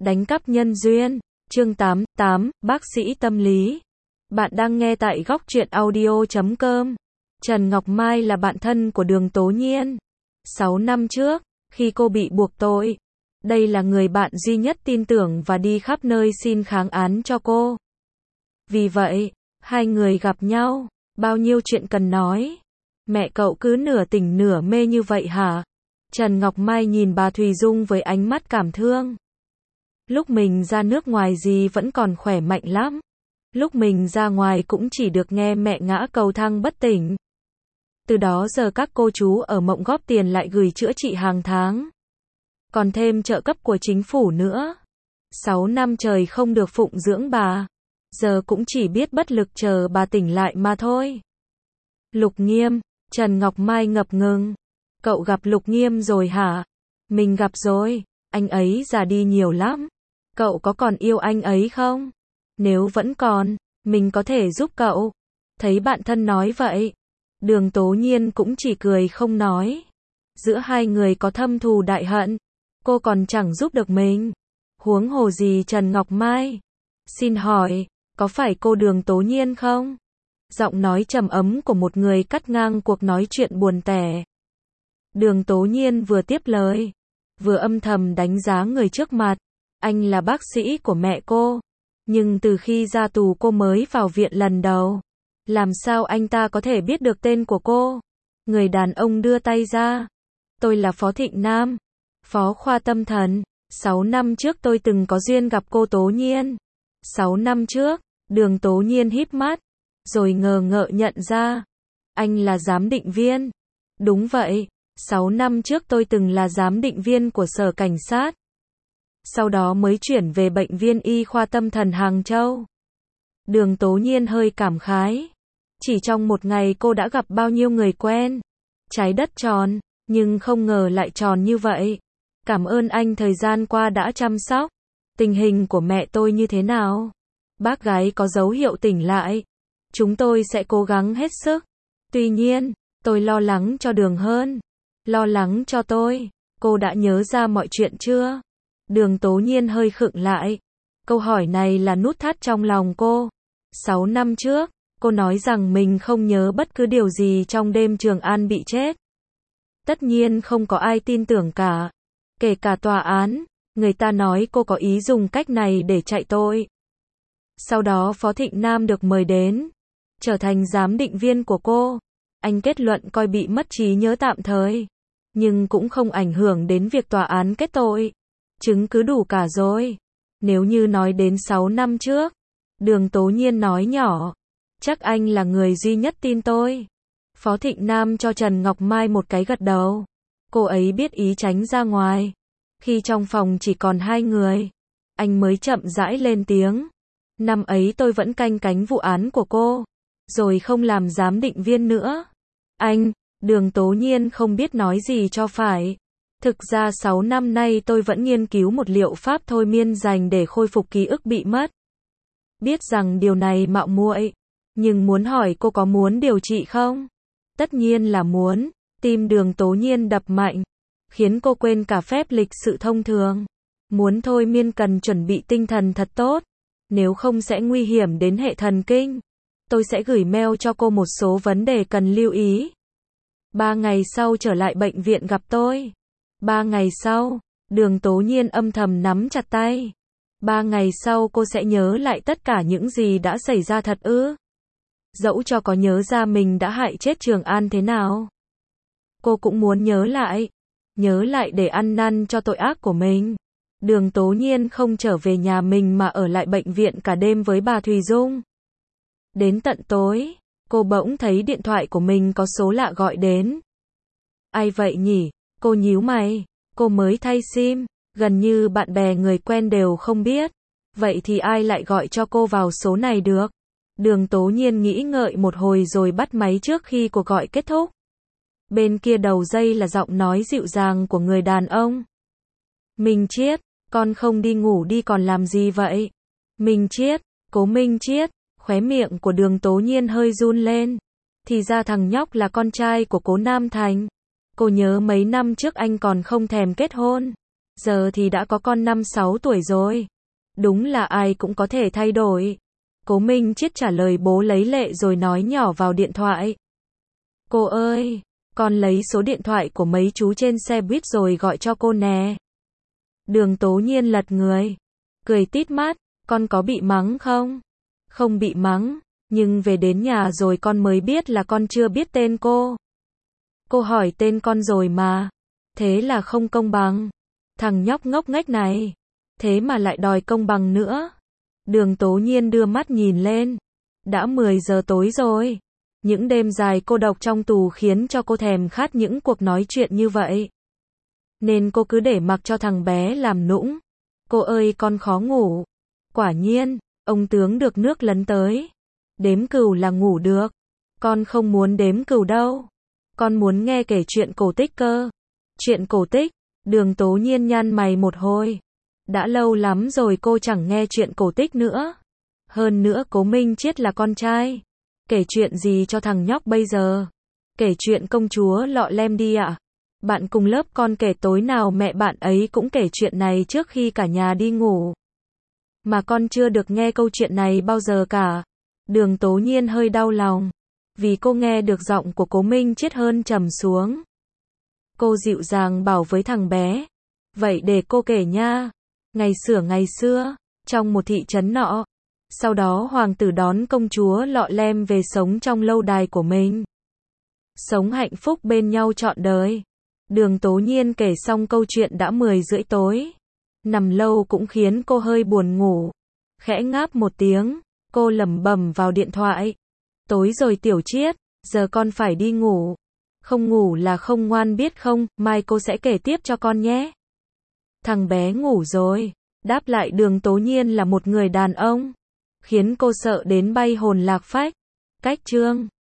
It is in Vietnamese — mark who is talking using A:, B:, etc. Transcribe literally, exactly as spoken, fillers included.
A: Đánh cắp nhân duyên, chương tám, tám, bác sĩ tâm lý. Bạn đang nghe tại góc truyện audio chấm com. Trần Ngọc Mai là bạn thân của Đường Tố Nhiên. sáu năm trước, khi cô bị buộc tội, đây là người bạn duy nhất tin tưởng và đi khắp nơi xin kháng án cho cô. Vì vậy, hai người gặp nhau, bao nhiêu chuyện cần nói. Mẹ cậu cứ nửa tỉnh nửa mê như vậy hả? Trần Ngọc Mai nhìn bà Thùy Dung với ánh mắt cảm thương. Lúc mình ra nước ngoài gì vẫn còn khỏe mạnh lắm. Lúc mình ra ngoài cũng chỉ được nghe mẹ ngã cầu thang bất tỉnh. Từ đó giờ các cô chú ở Mộng góp tiền lại gửi chữa trị hàng tháng. Còn thêm trợ cấp của chính phủ nữa. Sáu năm trời không được phụng dưỡng bà. Giờ cũng chỉ biết bất lực chờ bà tỉnh lại mà thôi. Lục Nghiêm, Trần Ngọc Mai ngập ngừng. Cậu gặp Lục Nghiêm rồi hả? Mình gặp rồi, anh ấy già đi nhiều lắm. Cậu có còn yêu anh ấy không? Nếu vẫn còn, mình có thể giúp cậu. Thấy bạn thân nói vậy, Đường Tố Nhiên cũng chỉ cười không nói. Giữa hai người có thâm thù đại hận, cô còn chẳng giúp được mình. Huống hồ gì Trần Ngọc Mai? Xin hỏi, có phải cô Đường Tố Nhiên không? Giọng nói trầm ấm của một người cắt ngang cuộc nói chuyện buồn tẻ. Đường Tố Nhiên vừa tiếp lời, vừa âm thầm đánh giá người trước mặt. Anh là bác sĩ của mẹ cô, nhưng từ khi ra tù cô mới vào viện lần đầu. Làm sao anh ta có thể biết được tên của cô? Người đàn ông đưa tay ra. Tôi là Phó Thịnh Nam, phó khoa tâm thần. Sáu năm trước tôi từng có duyên gặp cô Tố Nhiên. Sáu năm trước, Đường Tố Nhiên híp mắt, rồi ngờ ngợ nhận ra. Anh là giám định viên. Đúng vậy, sáu năm trước tôi từng là giám định viên của sở cảnh sát. Sau đó mới chuyển về bệnh viện y khoa tâm thần Hàng Châu. Đường Tố Nhiên hơi cảm khái. Chỉ trong một ngày cô đã gặp bao nhiêu người quen. Trái đất tròn, nhưng không ngờ lại tròn như vậy. Cảm ơn anh thời gian qua đã chăm sóc. Tình hình của mẹ tôi như thế nào? Bác gái có dấu hiệu tỉnh lại. Chúng tôi sẽ cố gắng hết sức. Tuy nhiên, tôi lo lắng cho Đường hơn. Lo lắng cho tôi. Cô đã nhớ ra mọi chuyện chưa? Đường Tố Nhiên hơi khựng lại. Câu hỏi này là nút thắt trong lòng cô. Sáu năm trước, cô nói rằng mình không nhớ bất cứ điều gì trong đêm Trường An bị chết. Tất nhiên không có ai tin tưởng cả. Kể cả tòa án, người ta nói cô có ý dùng cách này để chạy tội. Sau đó Phó Thịnh Nam được mời đến, trở thành giám định viên của cô. Anh kết luận coi bị mất trí nhớ tạm thời, nhưng cũng không ảnh hưởng đến việc tòa án kết tội. Chứng cứ đủ cả rồi. Nếu như nói đến sáu năm trước, Đường Tố Nhiên nói nhỏ, chắc anh là người duy nhất tin tôi. Phó Thịnh Nam cho Trần Ngọc Mai một cái gật đầu. Cô ấy biết ý tránh ra ngoài. Khi trong phòng chỉ còn hai người, anh mới chậm rãi lên tiếng. Năm ấy tôi vẫn canh cánh vụ án của cô, rồi không làm giám định viên nữa. Anh, Đường Tố Nhiên không biết nói gì cho phải. Thực ra sáu năm nay tôi vẫn nghiên cứu một liệu pháp thôi miên dành để khôi phục ký ức bị mất. Biết rằng điều này mạo muội, nhưng muốn hỏi cô có muốn điều trị không? Tất nhiên là muốn. Tim Đường Tố Nhiên đập mạnh, khiến cô quên cả phép lịch sự thông thường. Muốn thôi miên cần chuẩn bị tinh thần thật tốt, nếu không sẽ nguy hiểm đến hệ thần kinh. Tôi sẽ gửi mail cho cô một số vấn đề cần lưu ý. Ba ngày sau trở lại bệnh viện gặp tôi. Ba ngày sau, Đường Tố Nhiên âm thầm nắm chặt tay. Ba ngày sau cô sẽ nhớ lại tất cả những gì đã xảy ra thật ư? Dẫu cho có nhớ ra mình đã hại chết Trường An thế nào, cô cũng muốn nhớ lại. Nhớ lại để ăn năn cho tội ác của mình. Đường Tố Nhiên không trở về nhà mình mà ở lại bệnh viện cả đêm với bà Thùy Dung. Đến tận tối, cô bỗng thấy điện thoại của mình có số lạ gọi đến. Ai vậy nhỉ? Cô nhíu mày. Cô mới thay sim, gần như bạn bè người quen đều không biết. Vậy thì ai lại gọi cho cô vào số này được? Đường Tố Nhiên nghĩ ngợi một hồi rồi bắt máy trước khi cuộc gọi kết thúc. Bên kia đầu dây là giọng nói dịu dàng của người đàn ông. Minh Chiết, con không đi ngủ đi còn làm gì vậy? Minh Chiết, Cố Minh Chiết, khóe miệng của Đường Tố Nhiên hơi run lên. Thì ra thằng nhóc là con trai của Cố Nam Thành. Cô nhớ mấy năm trước anh còn không thèm kết hôn. giờ thì đã có con năm sáu tuổi rồi. Đúng là ai cũng có thể thay đổi. Cố Minh Chiết trả lời bố lấy lệ rồi nói nhỏ vào điện thoại. Cô ơi, con lấy số điện thoại của mấy chú trên xe buýt rồi gọi cho cô nè. Đường Tố Nhiên lật người, cười tít mắt, con có bị mắng không? Không bị mắng, nhưng về đến nhà rồi con mới biết là con chưa biết tên cô. Cô hỏi tên con rồi mà. Thế là không công bằng. Thằng nhóc ngốc nghếch này. Thế mà lại đòi công bằng nữa. Đường Tố Nhiên đưa mắt nhìn lên. Đã mười giờ tối rồi. Những đêm dài cô độc trong tù khiến cho cô thèm khát những cuộc nói chuyện như vậy. Nên cô cứ để mặc cho thằng bé làm nũng. Cô ơi con khó ngủ. Quả nhiên, ông tướng được nước lấn tới. Đếm cừu là ngủ được. Con không muốn đếm cừu đâu. Con muốn nghe kể chuyện cổ tích cơ. Chuyện cổ tích. Đường Tố Nhiên nhăn mày một hồi. Đã lâu lắm rồi cô chẳng nghe chuyện cổ tích nữa. Hơn nữa Cố Minh Chiết là con trai. Kể chuyện gì cho thằng nhóc bây giờ? Kể chuyện công chúa Lọ Lem đi ạ. Bạn cùng lớp con kể tối nào mẹ bạn ấy cũng kể chuyện này trước khi cả nhà đi ngủ. Mà con chưa được nghe câu chuyện này bao giờ cả. Đường Tố Nhiên hơi đau lòng. Vì cô nghe được giọng của Cố Minh Chiết hơn trầm xuống. Cô dịu dàng bảo với thằng bé. Vậy để cô kể nha. Ngày xưa ngày xưa, trong một thị trấn nọ. Sau đó hoàng tử đón công chúa Lọ Lem về sống trong lâu đài của mình. Sống hạnh phúc bên nhau trọn đời. Đường Tố Nhiên kể xong câu chuyện đã mười rưỡi tối. Nằm lâu cũng khiến cô hơi buồn ngủ. Khẽ ngáp một tiếng, cô lẩm bẩm vào điện thoại. Tối rồi Tiểu Chiết, giờ con phải đi ngủ. Không ngủ là không ngoan biết không, mai cô sẽ kể tiếp cho con nhé. Thằng bé ngủ rồi. Đáp lại Đường Tố Nhiên là một người đàn ông. Khiến cô sợ đến bay hồn lạc phách. Cách chương